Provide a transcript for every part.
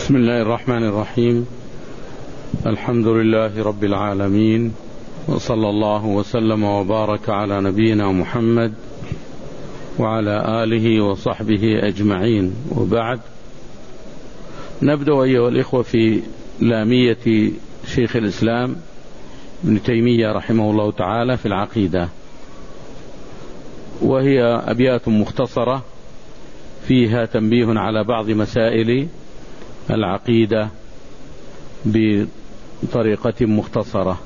بسم الله الرحمن الرحيم. الحمد لله رب العالمين، وصلى الله وسلم وبارك على نبينا محمد وعلى آله وصحبه أجمعين، وبعد. نبدأ أيها الإخوة في لامية شيخ الإسلام ابن تيمية رحمه الله تعالى في العقيدة، وهي أبيات مختصرة فيها تنبيه على بعض مسائل العقيدة بطريقة مختصرة.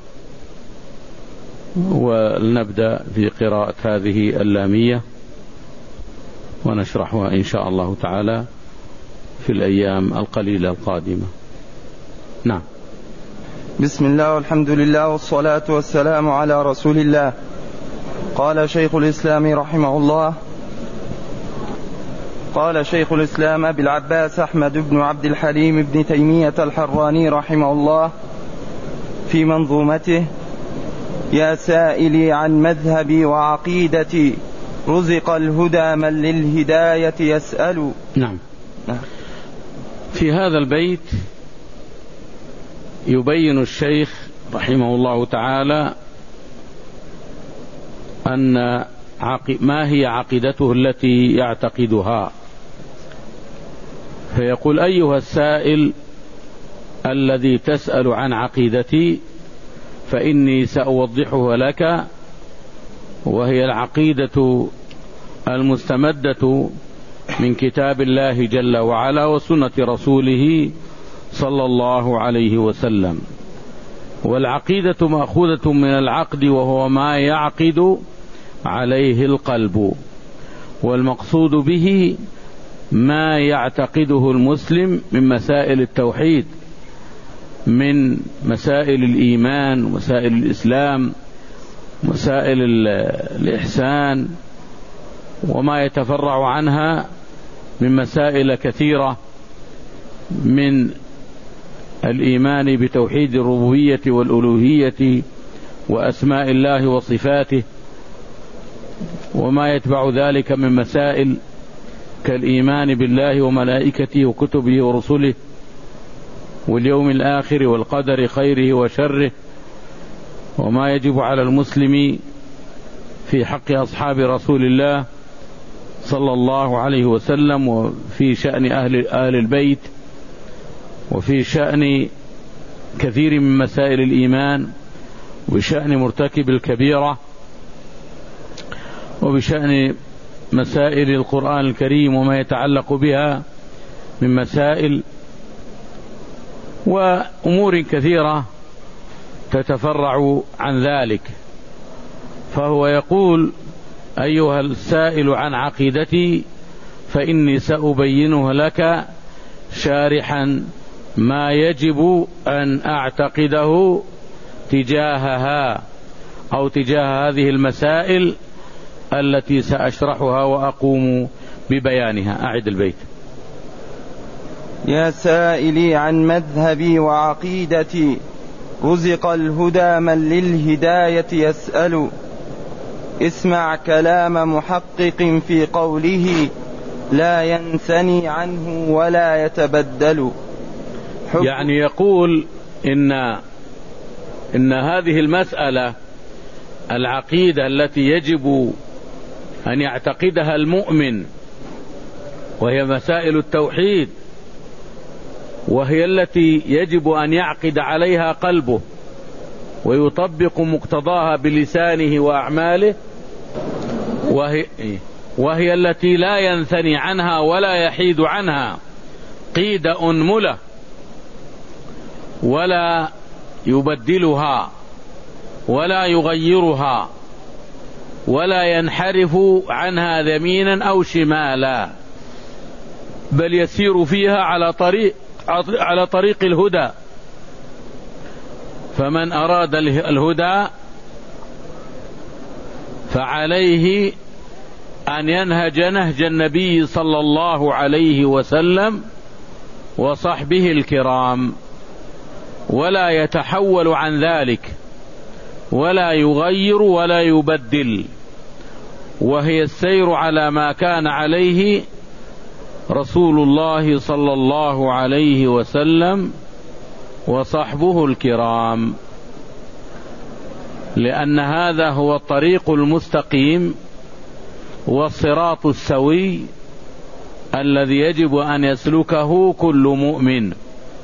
ولنبدأ في قراءة هذه اللامية ونشرحها إن شاء الله تعالى في الأيام القليلة القادمة. نعم. بسم الله والحمد لله والصلاة والسلام على رسول الله. قال شيخ الإسلام رحمه الله: قال شيخ الإسلام أبي العباس أحمد بن عبد الحليم بن تيمية الحراني رحمه الله في منظومته: يا سائلي عن مذهبي وعقيدتي، رزق الهدى من للهداية يسأل. نعم. في هذا البيت يبين الشيخ رحمه الله تعالى أن ما هي عقيدته التي يعتقدها، فيقول: أيها السائل الذي تسأل عن عقيدتي فإني سأوضحها لك، وهي العقيدة المستمدة من كتاب الله جل وعلا وسنة رسوله صلى الله عليه وسلم. والعقيدة مأخوذة من العقد، وهو ما يعقد عليه القلب، والمقصود به ما يعتقده المسلم من مسائل التوحيد، من مسائل الإيمان ومسائل الإسلام ومسائل الإحسان، وما يتفرع عنها من مسائل كثيرة من الإيمان بتوحيد الربوبية والألوهية وأسماء الله وصفاته، وما يتبع ذلك من مسائل كالإيمان بالله وملائكته وكتبه ورسله واليوم الآخر والقدر خيره وشره، وما يجب على المسلم في حق أصحاب رسول الله صلى الله عليه وسلم، وفي شأن أهل البيت، وفي شأن كثير من مسائل الإيمان، وبشأن مرتكب الكبيرة، وبشأن مسائل القرآن الكريم وما يتعلق بها من مسائل وأمور كثيرة تتفرع عن ذلك. فهو يقول: أيها السائل عن عقيدتي فإني سأبينها لك شارحا ما يجب أن أعتقده تجاهها أو تجاه هذه المسائل التي سأشرحها وأقوم ببيانها. أعد البيت. يا سائلي عن مذهبي وعقيدتي، رزق الهدى من للهداية يسأل. اسمع كلام محقق في قوله: لا ينثني عنه ولا يتبدل. يعني يقول إن هذه المسألة العقيدة التي يجب أن يعتقدها المؤمن، وهي مسائل التوحيد، وهي التي يجب أن يعقد عليها قلبه ويطبق مقتضاها بلسانه وأعماله، وهي التي لا ينثني عنها ولا يحيد عنها قيد أنملة، ولا يبدلها ولا يغيرها ولا ينحرف عنها يمينا أو شمالا، بل يسير فيها على طريق الهدى. فمن أراد الهدى فعليه أن ينهج نهج النبي صلى الله عليه وسلم وصحبه الكرام، ولا يتحول عن ذلك ولا يغير ولا يبدل، وهي السير على ما كان عليه رسول الله صلى الله عليه وسلم وصحبه الكرام، لأن هذا هو الطريق المستقيم والصراط السوي الذي يجب أن يسلكه كل مؤمن،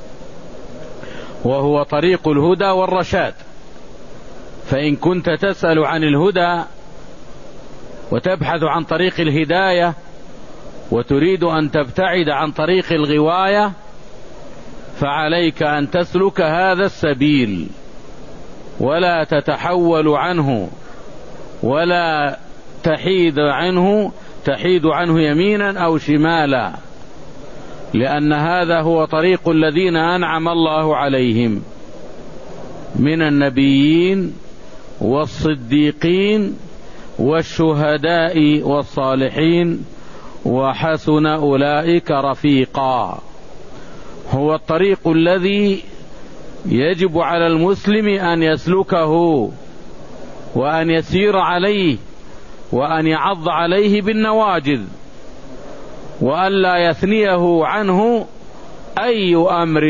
وهو طريق الهدى والرشاد. فإن كنت تسأل عن الهدى وتبحث عن طريق الهداية وتريد أن تبتعد عن طريق الغواية، فعليك أن تسلك هذا السبيل ولا تتحول عنه ولا تحيد عنه يمينا أو شمالا، لأن هذا هو طريق الذين أنعم الله عليهم من النبيين والصديقين والشهداء والصالحين وحسن أولئك رفيقا. هو الطريق الذي يجب على المسلم أن يسلكه وأن يسير عليه وأن يعض عليه بالنواجذ، وأن لا يثنيه عنه أي أمر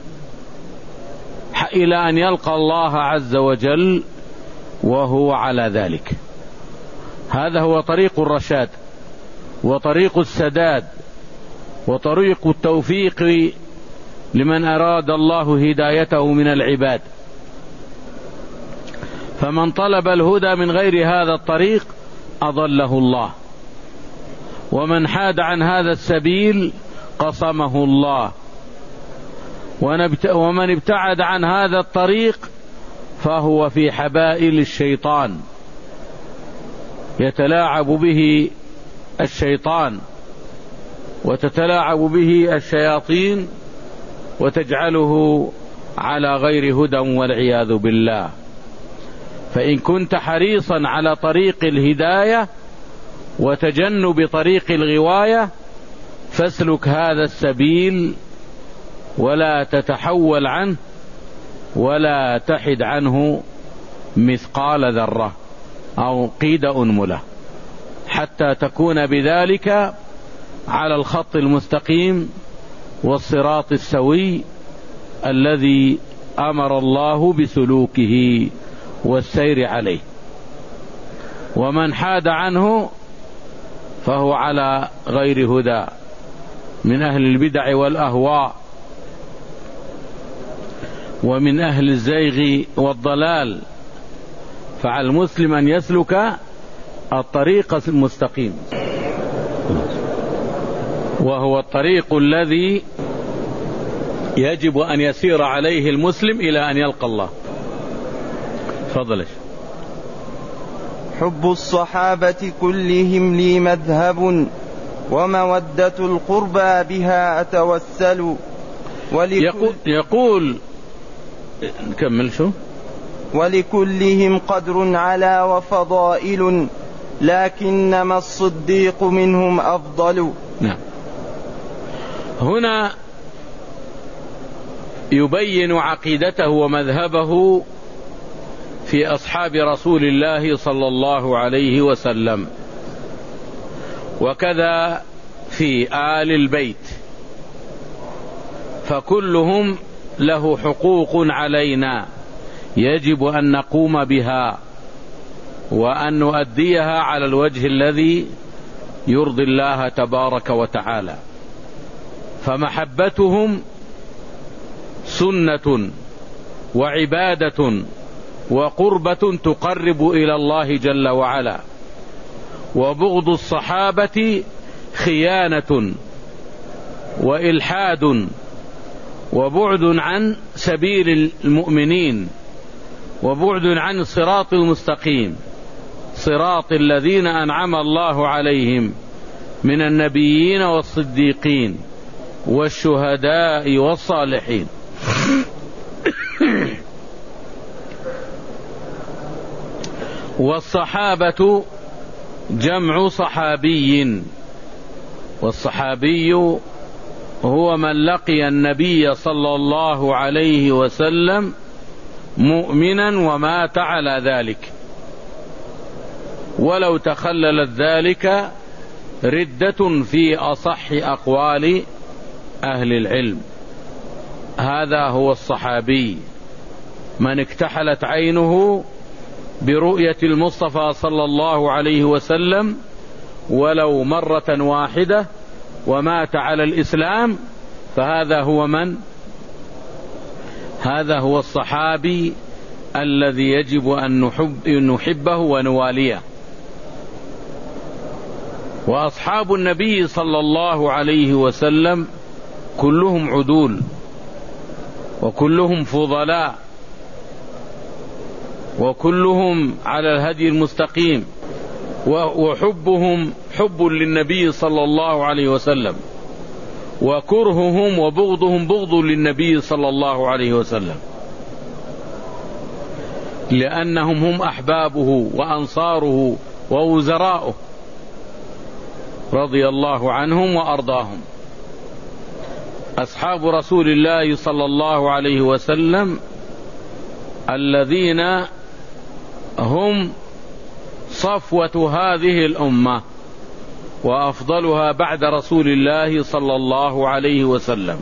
إلى أن يلقى الله عز وجل وهو على ذلك. هذا هو طريق الرشاد وطريق السداد وطريق التوفيق لمن أراد الله هدايته من العباد. فمن طلب الهدى من غير هذا الطريق أضله الله، ومن حاد عن هذا السبيل قصمه الله، ومن ابتعد عن هذا الطريق فهو في حبائل الشيطان، يتلاعب به الشيطان وتتلاعب به الشياطين وتجعله على غير هدى والعياذ بالله. فإن كنت حريصا على طريق الهداية وتجنب طريق الغواية فاسلك هذا السبيل ولا تتحول عنه ولا تحد عنه مثقال ذرة أو قيد أنملة، حتى تكون بذلك على الخط المستقيم والصراط السوي الذي أمر الله بسلوكه والسير عليه. ومن حاد عنه فهو على غير هدى من أهل البدع والأهواء ومن أهل الزيغ والضلال. فعلى المسلم أن يسلك الطريق المستقيم، وهو الطريق الذي يجب أن يسير عليه المسلم إلى أن يلقى الله. تفضل. حب الصحابة كلهم لي مذهب، ومودة القربى بها أتوسل. يقول نكمل شو؟ ولكلهم قدر على وفضائل، لكنما الصديق منهم أفضل. نعم. هنا يبين عقيدته ومذهبه في أصحاب رسول الله صلى الله عليه وسلم، وكذا في آل البيت، فكلهم له حقوق علينا يجب أن نقوم بها وأن نؤديها على الوجه الذي يرضي الله تبارك وتعالى. فمحبتهم سنة وعبادة وقربة تقرب إلى الله جل وعلا، وبغض الصحابة خيانة وإلحاد وبعد عن سبيل المؤمنين وبعد عن الصراط المستقيم، صراط الذين أنعم الله عليهم من النبيين والصديقين والشهداء والصالحين. والصحابة جمع صحابي، والصحابي هو من لقي النبي صلى الله عليه وسلم مؤمنا ومات على ذلك، ولو تخللت ذلك ردة في أصح أقوال أهل العلم. هذا هو الصحابي من اكتحلت عينه برؤية المصطفى صلى الله عليه وسلم ولو مرة واحدة ومات على الإسلام، فهذا هو من؟ هذا هو الصحابي الذي يجب أن نحبه ونواليه. وأصحاب النبي صلى الله عليه وسلم كلهم عدول وكلهم فضلاء وكلهم على الهدي المستقيم، وحبهم حب للنبي صلى الله عليه وسلم، وكرههم وبغضهم بغض للنبي صلى الله عليه وسلم، لأنهم هم أحبابه وأنصاره ووزراؤه رضي الله عنهم وأرضاهم. أصحاب رسول الله صلى الله عليه وسلم الذين هم صفوة هذه الأمة وأفضلها بعد رسول الله صلى الله عليه وسلم.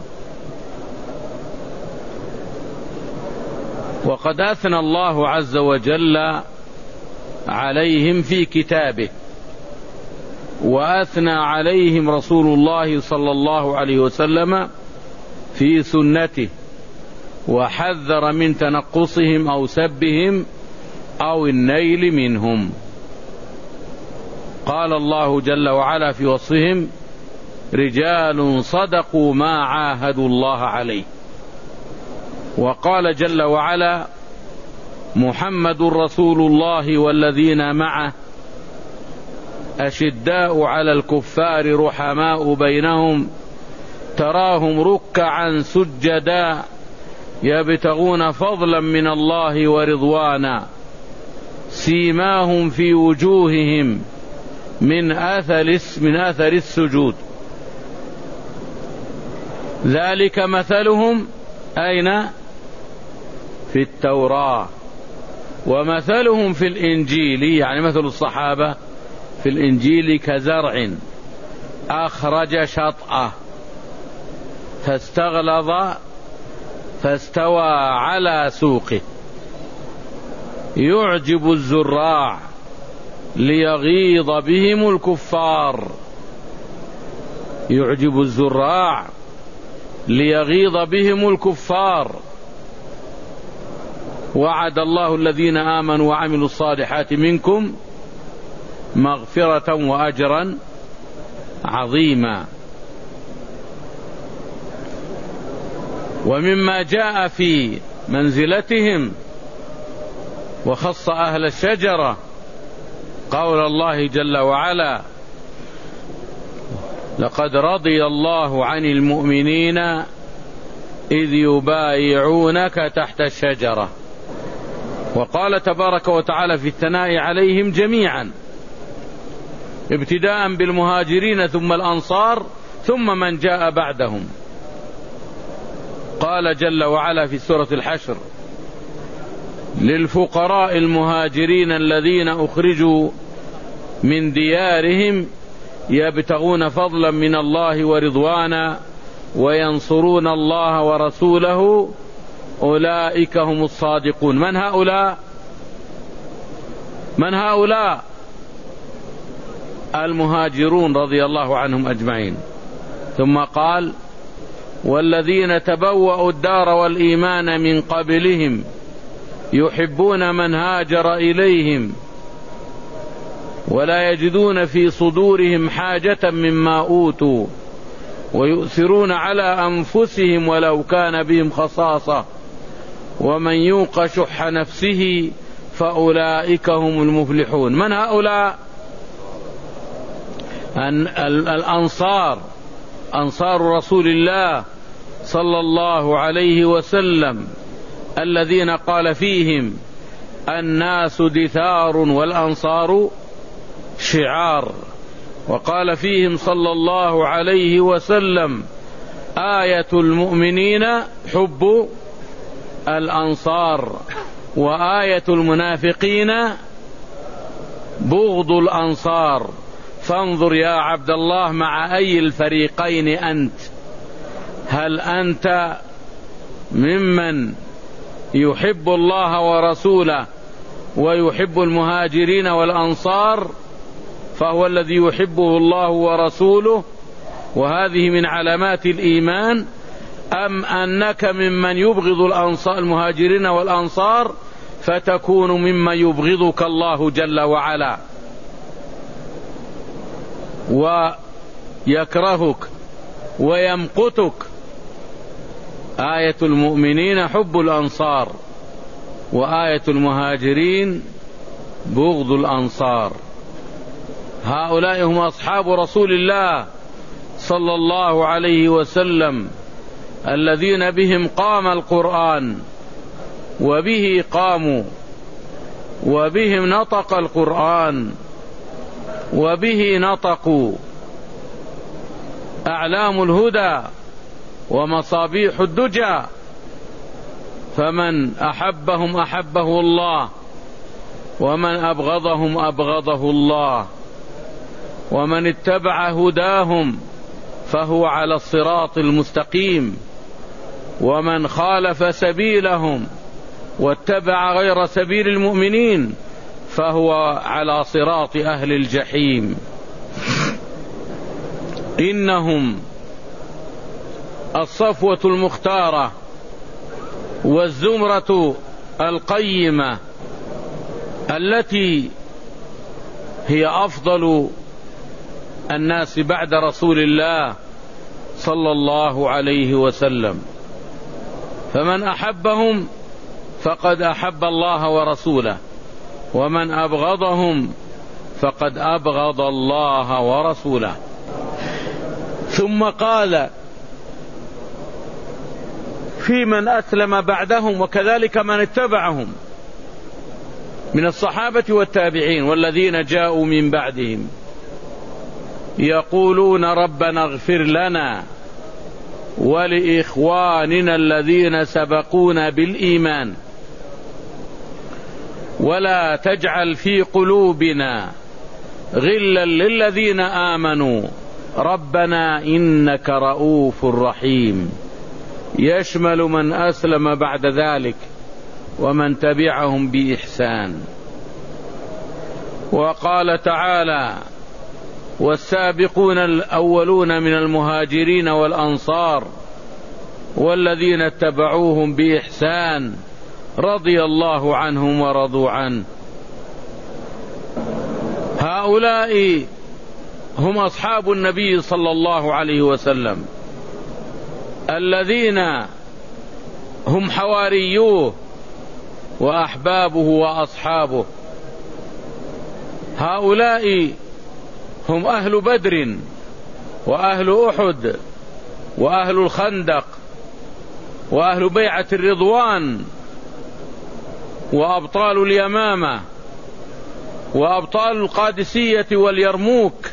وقد أثنى الله عز وجل عليهم في كتابه، وأثنى عليهم رسول الله صلى الله عليه وسلم في سنته، وحذر من تنقصهم أو سبهم أو النيل منهم. قال الله جل وعلا في وصفهم: رجال صدقوا ما عاهدوا الله عليه. وقال جل وعلا: محمد رسول الله والذين معه أشداء على الكفار رحماء بينهم تراهم ركعا سجدا يبتغون فضلا من الله ورضوانا سيماهم في وجوههم من أثر السجود ذلك مثلهم أين؟ في التوراة، ومثلهم في الإنجيل، يعني مثل الصحابة في الإنجيل كزرع أخرج شطأه فاستغلظ فاستوى على سوقه يعجب الزراع ليغيظ بهم الكفار. يعجب الزراع ليغيظ بهم الكفار. وعد الله الذين آمنوا وعملوا الصالحات منكم مغفرة وأجرا عظيما. ومما جاء في منزلتهم وخص أهل الشجرة قول الله جل وعلا: لقد رضي الله عن المؤمنين إذ يبايعونك تحت الشجرة. وقال تبارك وتعالى في الثناء عليهم جميعا، ابتداء بالمهاجرين ثم الأنصار ثم من جاء بعدهم. قال جل وعلا في سورة الحشر: للفقراء المهاجرين الذين أخرجوا من ديارهم يبتغون فضلا من الله ورضوانا وينصرون الله ورسوله أولئك هم الصادقون. من هؤلاء؟ من هؤلاء؟ المهاجرون رضي الله عنهم أجمعين. ثم قال: والذين تبوأوا الدار والإيمان من قبلهم يحبون من هاجر إليهم ولا يجدون في صدورهم حاجة مما أوتوا ويؤثرون على أنفسهم ولو كان بهم خصاصة ومن يوق شح نفسه فأولئك هم المفلحون. من هؤلاء؟ الأنصار، أنصار رسول الله صلى الله عليه وسلم الذين قال فيهم: الناس دثار والأنصار شعار. وقال فيهم صلى الله عليه وسلم: آية المؤمنين حب الأنصار وآية المنافقين بغض الأنصار. فانظر يا عبد الله مع أي الفريقين أنت. هل أنت ممن يحب الله ورسوله ويحب المهاجرين والأنصار فهو الذي يحبه الله ورسوله وهذه من علامات الإيمان، أم أنك ممن يبغض المهاجرين والأنصار فتكون ممن يبغضك الله جل وعلا ويكرهك ويمقتك؟ آية المؤمنين حب الأنصار، وآية المهاجرين بغض الأنصار. هؤلاء هم أصحاب رسول الله صلى الله عليه وسلم الذين بهم قام القرآن وبه قاموا، وبهم نطق القرآن وبه نطقوا، أعلام الهدى ومصابيح الدجى. فمن أحبهم أحبه الله، ومن أبغضهم أبغضه الله، ومن اتبع هداهم فهو على الصراط المستقيم، ومن خالف سبيلهم واتبع غير سبيل المؤمنين فهو على صراط أهل الجحيم. إنهم الصفوة المختارة والزمرة القيمة التي هي أفضل الناس بعد رسول الله صلى الله عليه وسلم. فمن أحبهم فقد أحب الله ورسوله، ومن أبغضهم فقد أبغض الله ورسوله. ثم قال في من أسلم بعدهم وكذلك من اتبعهم من الصحابة والتابعين والذين جاءوا من بعدهم يقولون ربنا اغفر لنا ولإخواننا الذين سبقونا بالإيمان ولا تجعل في قلوبنا غلا للذين آمنوا ربنا إنك رؤوف رحيم، يشمل من أسلم بعد ذلك ومن تبعهم بإحسان. وقال تعالى والسابقون الأولون من المهاجرين والأنصار والذين اتبعوهم بإحسان رضي الله عنهم ورضوا عنه. هؤلاء هم أصحاب النبي صلى الله عليه وسلم الذين هم حواريوه وأحبابه وأصحابه. هؤلاء هم أهل بدر وأهل أحد وأهل الخندق وأهل بيعة الرضوان وأبطال اليمامة وأبطال القادسية واليرموك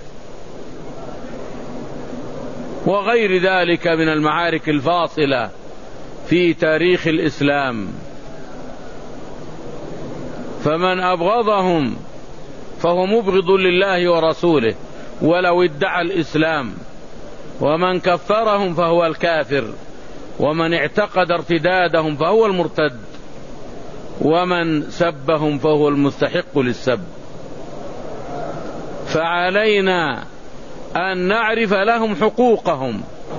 وغير ذلك من المعارك الفاصلة في تاريخ الإسلام. فمن أبغضهم فهو مبغض لله ورسوله ولو ادعى الإسلام، ومن كفرهم فهو الكافر، ومن اعتقد ارتدادهم فهو المرتد، ومن سبهم فهو المستحق للسب. فعلينا أن نعرف لهم حقوقهم،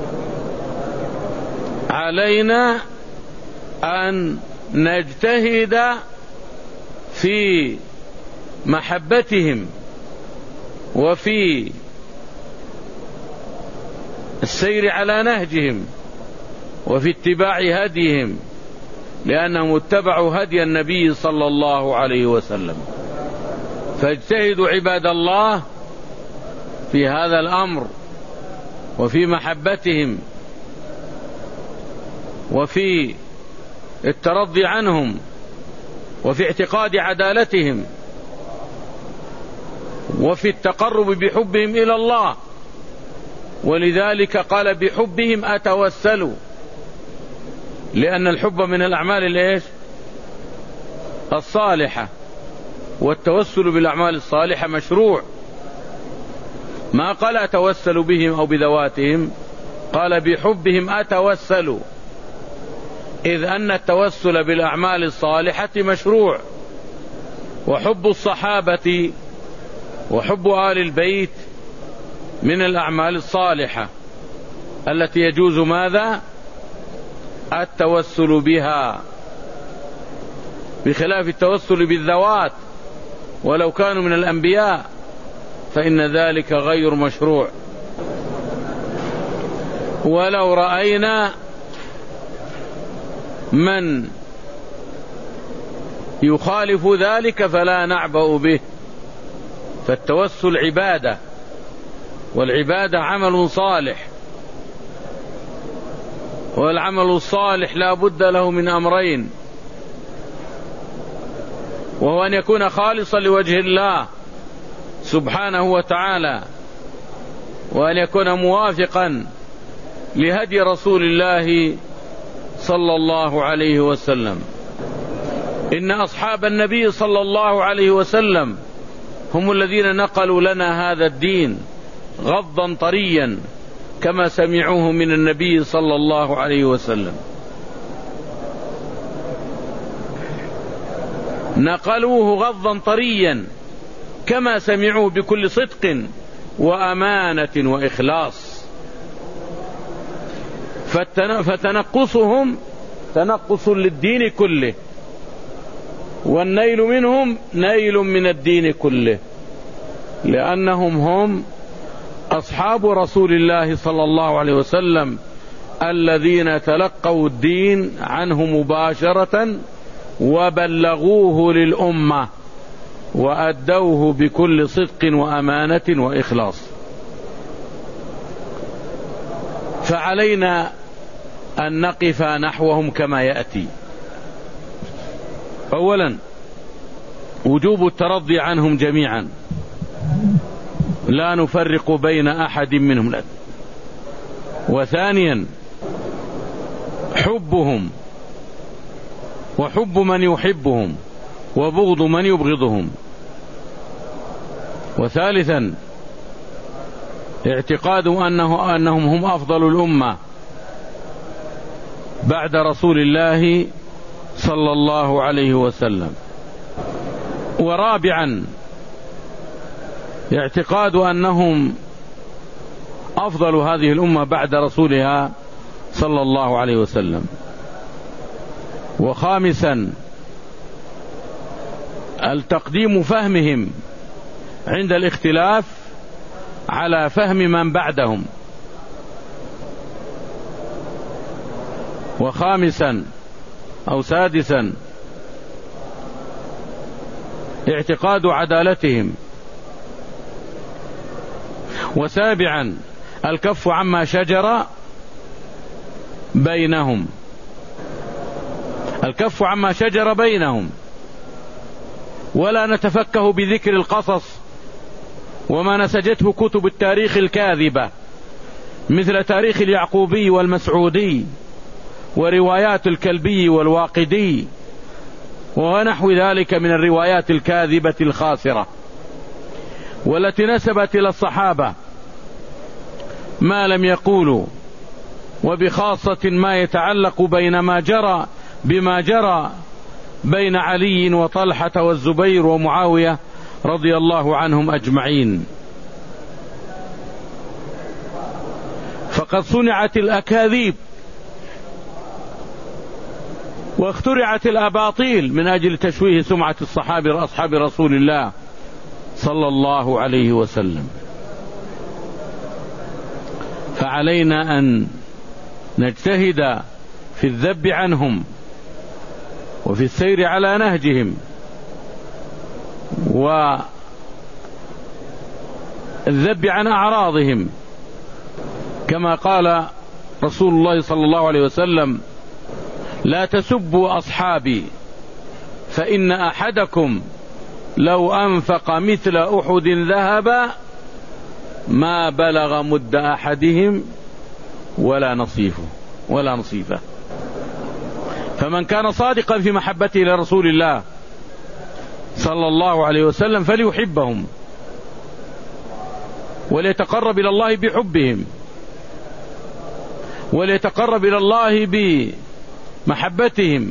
علينا أن نجتهد في محبتهم وفي السير على نهجهم وفي اتباع هديهم، لأنهم اتبعوا هدي النبي صلى الله عليه وسلم. فاجتهدوا عباد الله في هذا الأمر وفي محبتهم وفي الترضي عنهم وفي اعتقاد عدالتهم وفي التقرب بحبهم إلى الله. ولذلك قال بحبهم أتوسلوا، لأن الحب من الأعمال الصالحة، والتوسل بالأعمال الصالحة مشروع. ما قال أتوسل بهم أو بذواتهم، قال بحبهم أتوسل، إذ أن التوسل بالأعمال الصالحة مشروع، وحب الصحابة وحب آل البيت من الأعمال الصالحة التي يجوز ماذا؟ التوسل بها، بخلاف التوسل بالذوات ولو كانوا من الأنبياء فإن ذلك غير مشروع. ولو رأينا من يخالف ذلك فلا نعبأ به، فالتوسل عبادة، والعبادة عمل صالح، والعمل الصالح لا بد له من أمرين، وهو أن يكون خالصا لوجه الله سبحانه وتعالى، وأن يكون موافقا لهدي رسول الله صلى الله عليه وسلم. إن أصحاب النبي صلى الله عليه وسلم هم الذين نقلوا لنا هذا الدين غضا طريا كما سمعوه من النبي صلى الله عليه وسلم، نقلوه غضا طريا كما سمعوه بكل صدق وأمانة وإخلاص، فتنقصهم تنقص للدين كله، والنيل منهم نيل من الدين كله، لأنهم هم أصحاب رسول الله صلى الله عليه وسلم الذين تلقوا الدين عنه مباشرة وبلغوه للأمة وأدوه بكل صدق وأمانة وإخلاص. فعلينا أن نقف نحوهم كما يأتي. أولا وجوب الترضي عنهم جميعا، لا نفرق بين أحد منهم. وثانيا حبهم وحب من يحبهم وبغض من يبغضهم. وثالثا اعتقاد أنهم هم أفضل الأمة بعد رسول الله صلى الله عليه وسلم. ورابعا اعتقاد أنهم أفضل هذه الأمة بعد رسولها صلى الله عليه وسلم. وخامسا التقديم فهمهم عند الاختلاف على فهم من بعدهم. وخامسا أو سادسا اعتقاد عدالتهم. وسابعا الكف عما شجر بينهم، الكف عما شجر بينهم، ولا نتفكه بذكر القصص وما نسجته كتب التاريخ الكاذبة مثل تاريخ اليعقوبي والمسعودي وروايات الكلبي والواقدي ونحو ذلك من الروايات الكاذبة الخاسرة، والتي نسبت إلى الصحابة ما لم يقولوا، وبخاصة ما يتعلق بما جرى بين علي وطلحة والزبير ومعاوية رضي الله عنهم أجمعين. فقد صنعت الأكاذيب واخترعت الأباطيل من أجل تشويه سمعة الصحابة أصحاب رسول الله صلى الله عليه وسلم. فعلينا أن نجتهد في الذب عنهم وفي السير على نهجهم والذب عن أعراضهم، كما قال رسول الله صلى الله عليه وسلم: لا تسبوا أصحابي فإن أحدكم لو أنفق مثل أحد ذهبا ما بلغ مد أحدهم ولا نصيفه. فمن كان صادقا في محبته لرسول الله صلى الله عليه وسلم فليحبهم، وليتقرب إلى الله بحبهم، وليتقرب إلى الله بمحبتهم.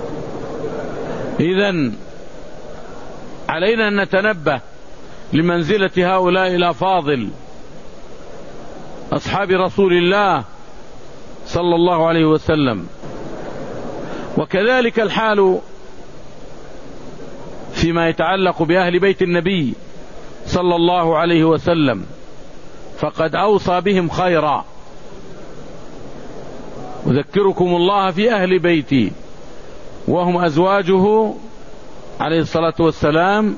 إذن علينا أن نتنبه لمنزلة هؤلاء الأفاضل أصحاب رسول الله صلى الله عليه وسلم. وكذلك الحال فيما يتعلق بأهل بيت النبي صلى الله عليه وسلم، فقد أوصى بهم خيرا. أذكركم الله في أهل بيتي وهم أزواجه عليه الصلاة والسلام،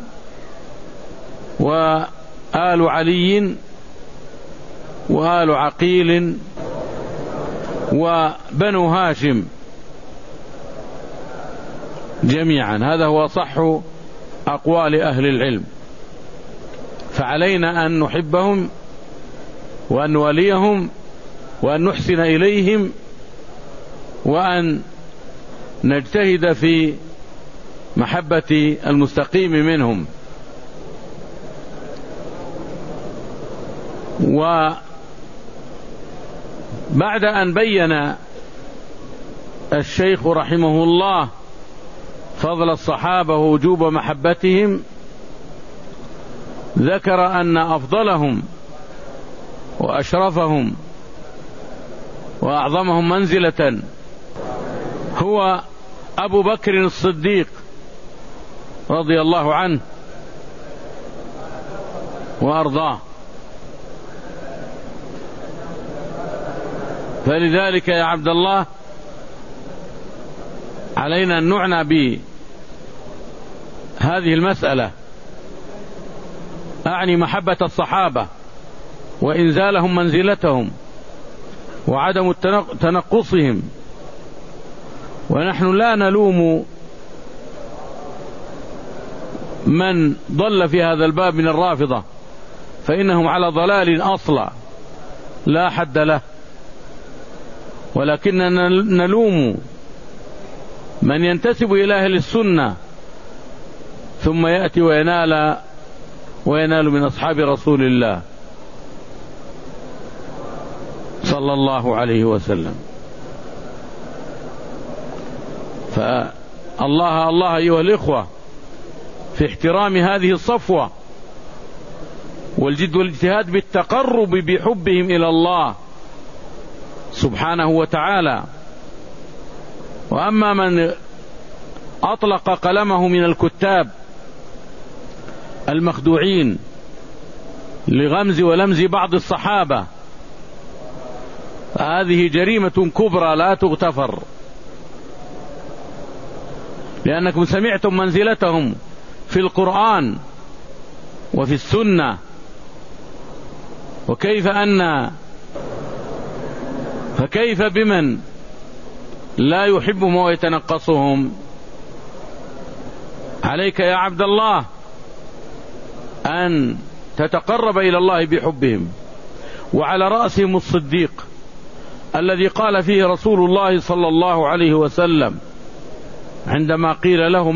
وآل علي، وآل عقيل، وبنو هاشم جميعا. هذا هو صح أقوال أهل العلم. فعلينا أن نحبهم وأن نوليهم وأن نحسن إليهم وأن نجتهد في محبة المستقيم منهم. وبعد أن بين الشيخ رحمه الله فضل الصحابة ووجوب محبتهم، ذكر أن أفضلهم وأشرفهم وأعظمهم منزلة هو أبو بكر الصديق رضي الله عنه وأرضاه. فلذلك يا عبد الله علينا أن نعنى بهذه المسألة، أعني محبة الصحابة وإنزالهم منزلتهم وعدم تنقصهم. ونحن لا نلوم من ضل في هذا الباب من الرافضة، فإنهم على ضلال أصلا لا حد له، ولكننا نلوم من ينتسب إلى أهل السنة ثم يأتي وينال من أصحاب رسول الله صلى الله عليه وسلم. فالله أيها الإخوة في احترام هذه الصفوة والجد والاجتهاد بالتقرب بحبهم إلى الله سبحانه وتعالى. وأما من أطلق قلمه من الكتاب المخدوعين لغمز ولمز بعض الصحابة، هذه جريمة كبرى لا تغتفر، لأنكم سمعتم منزلتهم في القرآن وفي السنة، فكيف بمن لا يحبهم ويتنقصهم؟ عليك يا عبد الله أن تتقرب إلى الله بحبهم، وعلى رأسهم الصديق الذي قال فيه رسول الله صلى الله عليه وسلم عندما قيل له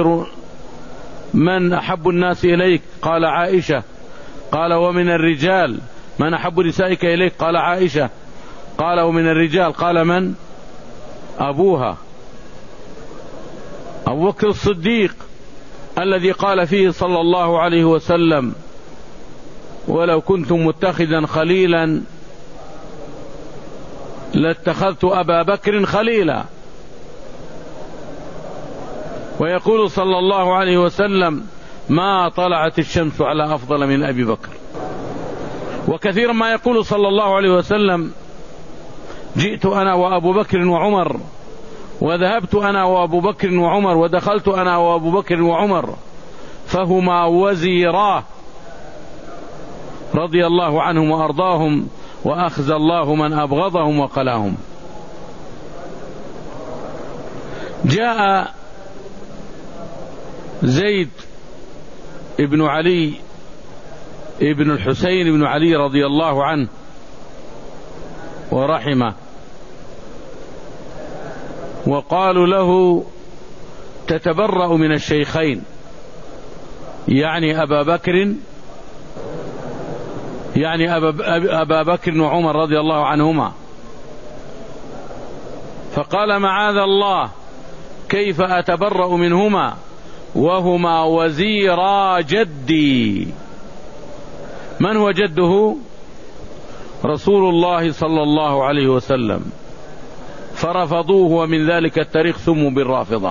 من أحب الناس إليك؟ قال عائشة. قال ومن الرجال من أحب نسائك إليك؟ قال عائشة. قال ومن الرجال؟ قال من؟ أبوها. أبو بكر الصديق الذي قال فيه صلى الله عليه وسلم ولو كنت متخذا خليلا لاتخذت أبا بكر خليلا. ويقول صلى الله عليه وسلم ما طلعت الشمس على أفضل من أبي بكر. وكثيرا ما يقول صلى الله عليه وسلم جئت أنا وأبو بكر وعمر، وذهبت أنا وأبو بكر وعمر، ودخلت أنا وأبو بكر وعمر، فهما وزيراه رضي الله عنهم وأرضاهم، وأخزى الله من أبغضهم وقلاهم. جاء زيد ابن علي ابن الحسين ابن علي رضي الله عنه ورحمه، وقالوا له تتبرأ من الشيخين، يعني أبا بكر يعني أبا بكر وعمر رضي الله عنهما، فقال معاذ الله كيف أتبرأ منهما وهما وزيرا جدي. من هو جده؟ رسول الله صلى الله عليه وسلم، فرفضوه، ومن ذلك التاريخ سموا بالرافضة.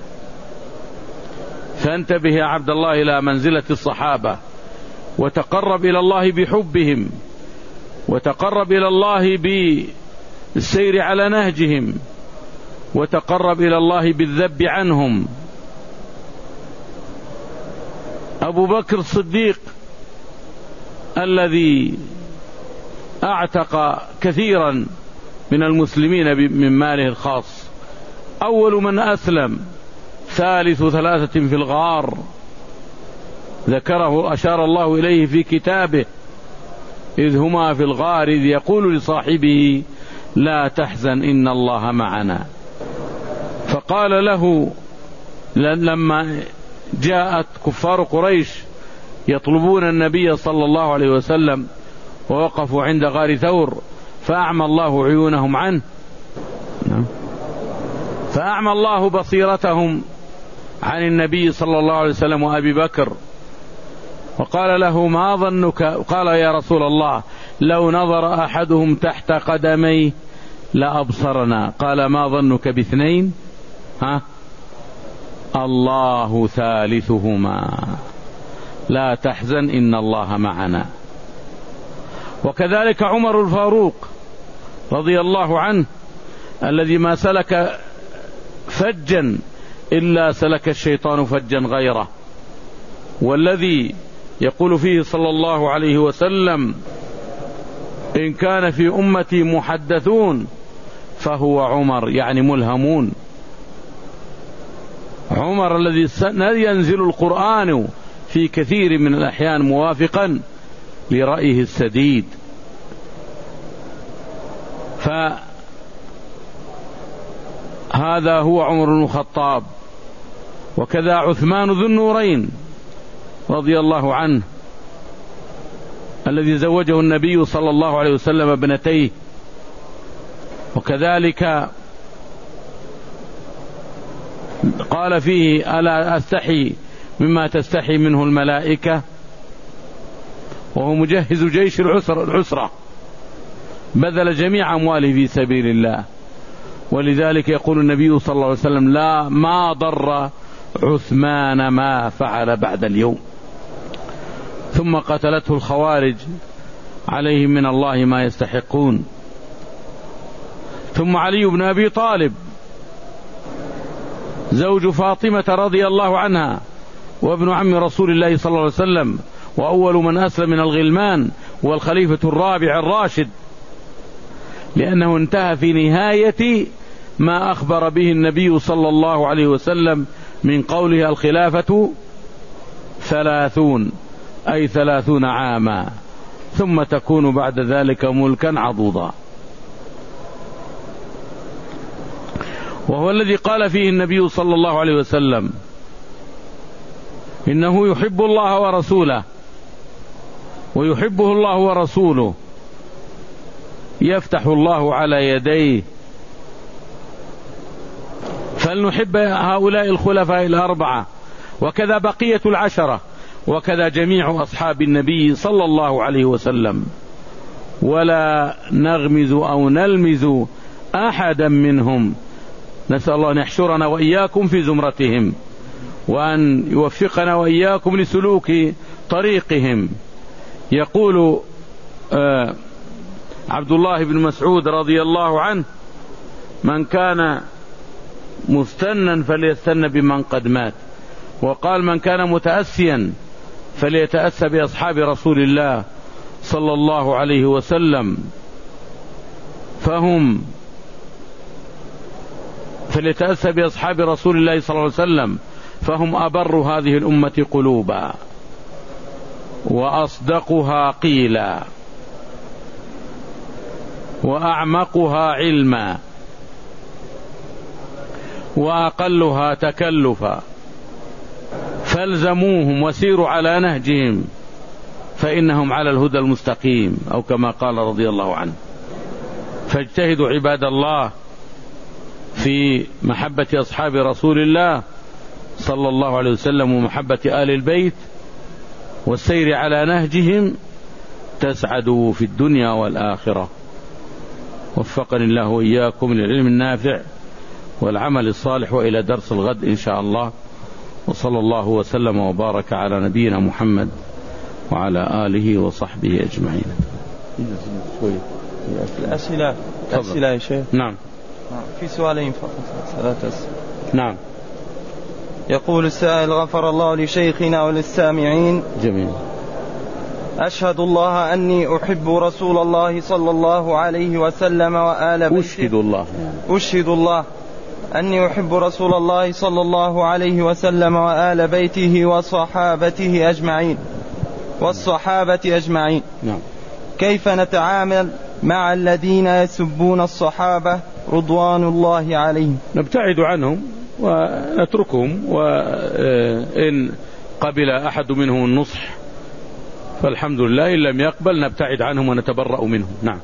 فانتبه يا عبد الله إلى منزلة الصحابة، وتقرب إلى الله بحبهم، وتقرب إلى الله بالسير على نهجهم، وتقرب إلى الله بالذب عنهم. أبو بكر الصديق الذي أعتق كثيرا من المسلمين من ماله الخاص، أول من أسلم، ثالث ثلاثة في الغار، ذكره أشار الله إليه في كتابه: إذ هما في الغار إذ يقول لصاحبه لا تحزن إن الله معنا. فقال له لما جاءت كفار قريش يطلبون النبي صلى الله عليه وسلم ووقفوا عند غار ثور، فأعمى الله عيونهم عنه، فأعمى الله بصيرتهم عن النبي صلى الله عليه وسلم وأبي بكر، وقال له ما ظنك؟ قال يا رسول الله لو نظر أحدهم تحت قدميه لأبصرنا. قال ما ظنك باثنين؟ الله ثالثهما لا تحزن إن الله معنا. وكذلك عمر الفاروق رضي الله عنه، الذي ما سلك فجا إلا سلك الشيطان فجا غيره، والذي يقول فيه صلى الله عليه وسلم إن كان في أمتي محدثون فهو عمر، يعني ملهمون. عمر الذي ينزل القرآن في كثير من الأحيان موافقا لرأيه السديد. فهذا هو عمر بن الخطاب. وكذا عثمان ذو النورين رضي الله عنه، الذي زوجه النبي صلى الله عليه وسلم ابنتيه. وكذلك قال فيه ألا أستحي مما تستحي منه الملائكة، وهو مجهز جيش العسرة، بذل جميع أمواله في سبيل الله. ولذلك يقول النبي صلى الله عليه وسلم لا ما ضر عثمان ما فعل بعد اليوم. ثم قتلته الخوارج عليهم من الله ما يستحقون. ثم علي بن أبي طالب زوج فاطمة رضي الله عنها، وابن عم رسول الله صلى الله عليه وسلم، وأول من أسلم من الغلمان، والخليفة الرابع الراشد، لأنه انتهى في نهاية ما أخبر به النبي صلى الله عليه وسلم من قوله الخلافة 30، أي 30 عاما، ثم تكون بعد ذلك ملكا عضوضا. وهو الذي قال فيه النبي صلى الله عليه وسلم إنه يحب الله ورسوله ويحبه الله ورسوله، يفتح الله على يديه. فلنحب هؤلاء الخلفاء الأربعة، وكذا بقية العشرة، وكذا جميع أصحاب النبي صلى الله عليه وسلم، ولا نغمز أو نلمز أحدا منهم. نسأل الله أن يحشرنا وإياكم في زمرتهم، وأن يوفقنا وإياكم لسلوك طريقهم. يقول عبد الله بن مسعود رضي الله عنه من كان مستنا فليستن بمن قد مات، وقال من كان متأسيا فليتأسى بأصحاب رسول الله صلى الله عليه وسلم، فليتأسى بأصحاب رسول الله صلى الله عليه وسلم فهم أبر هذه الأمة قلوبا، وأصدقها قيلا، وأعمقها علما، وأقلها تكلفا. فالزموهم وسيروا على نهجهم، فإنهم على الهدى المستقيم، أو كما قال رضي الله عنه. فاجتهدوا عباد الله في محبة أصحاب رسول الله صلى الله عليه وسلم ومحبة آل البيت والسير على نهجهم، تسعدوا في الدنيا والآخرة. وفقني الله وإياكم للعلم النافع والعمل الصالح، وإلى درس الغد إن شاء الله. وصلى الله وسلم وبارك على نبينا محمد وعلى آله وصحبه أجمعين. الأسئلة يا شيخ. نعم، في سؤالين فقط، ثلاثة أسئلة. نعم. يقول السائل: غفر الله لشيخنا وللسامعين جميل. أشهد الله أني أحب رسول الله صلى الله عليه وسلم وآل بيته. أشهد الله أني أحب رسول الله صلى الله عليه وسلم وآل بيته والصحابة أجمعين. نعم. كيف نتعامل مع الذين يسبون الصحابة رضوان الله عليهم؟ نبتعد عنهم ونتركهم، وإن قبل أحد منهم النصح فالحمد لله، إن لم يقبل نبتعد عنهم ونتبرأ منهم. نعم.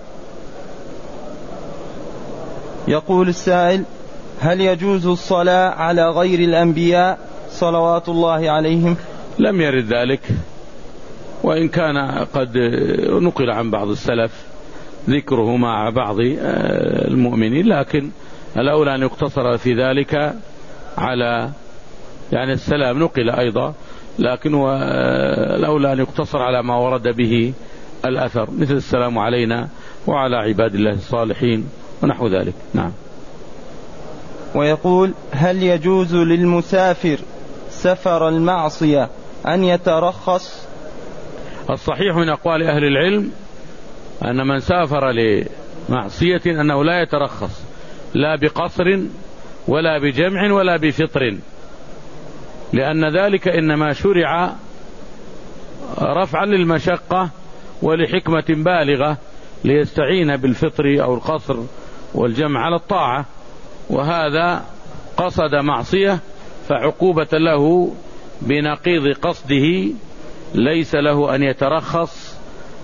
يقول السائل: هل يجوز الصلاة على غير الأنبياء صلوات الله عليهم؟ لم يرد ذلك، وإن كان قد نقل عن بعض السلف ذكره مع بعض المؤمنين، لكن الأولى أن يقتصر في ذلك على السلام نقل أيضا، لكن الأولى أن يقتصر على ما ورد به الأثر، مثل السلام علينا وعلى عباد الله الصالحين ونحو ذلك. نعم. ويقول: هل يجوز للمسافر سفر المعصية أن يترخص؟ الصحيح من أقوال أهل العلم أن من سافر لمعصية أنه لا يترخص، لا بقصر ولا بجمع ولا بفطر، لأن ذلك إنما شرع رفعا للمشقة ولحكمة بالغة، ليستعين بالفطر أو القصر والجمع على الطاعة، وهذا قصد معصية فعقوبة له بنقيض قصده، ليس له أن يترخص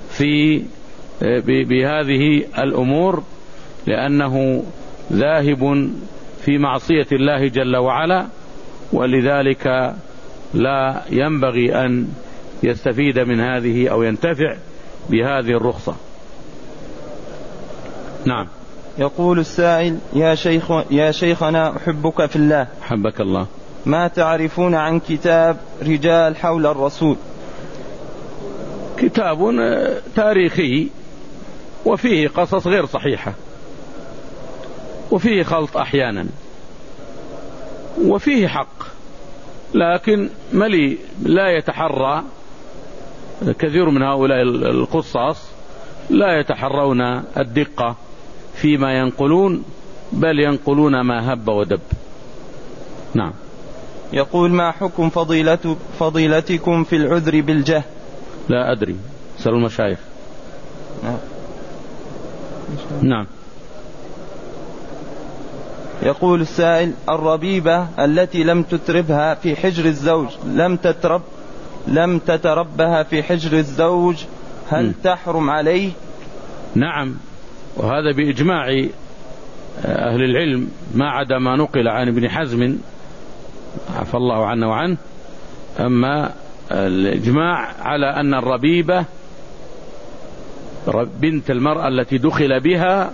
بهذه الأمور، لأنه ذاهب في معصية الله جل وعلا، ولذلك لا ينبغي أن يستفيد من هذه أو ينتفع بهذه الرخصة. نعم. يقول السائل: يا شيخنا أحبك في الله. حبك الله. ما تعرفون عن كتاب رجال حول الرسول؟ كتاب تاريخي وفيه قصص غير صحيحة، وفيه خلط أحيانا، وفيه حق، لكن ملي لا يتحرى كثير من هؤلاء القصاص، لا يتحرون الدقة فيما ينقلون، بل ينقلون ما هب ودب. نعم. يقول: ما حكم فضيلتكم في العذر بالجهل؟ لا أدري، سألوا المشايخ. نعم. يقول السائل: الربيبة التي لم تتربها في حجر الزوج لم تتربها في حجر الزوج، هل تحرم عليه؟ نعم، وهذا بإجماع أهل العلم، ما عدا ما نقل عن ابن حزم عفى الله عنه وعنه. أما الإجماع على أن الربيبة بنت المرأة التي دخل بها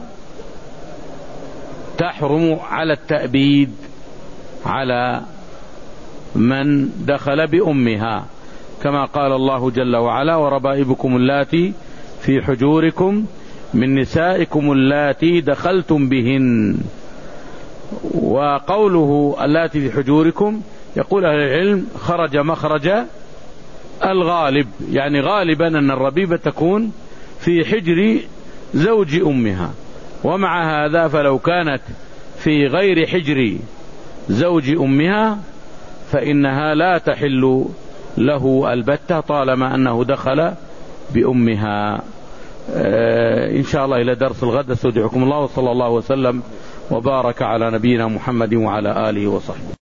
تحرم على التأبيد على من دخل بأمها، كما قال الله جل وعلا: وربائبكم اللاتي في حجوركم من نسائكم اللاتي دخلتم بهن. وقوله اللاتي في حجوركم يقول أهل العلم خرج مخرج الغالب، يعني غالبا أن الربيبة تكون في حجر زوج أمها، ومع هذا فلو كانت في غير حجر زوج أمها فإنها لا تحل له البتة طالما أنه دخل بأمها. إن شاء الله إلى درس الغد، استودعكم الله، وصلى الله وسلم وبارك على نبينا محمد وعلى آله وصحبه.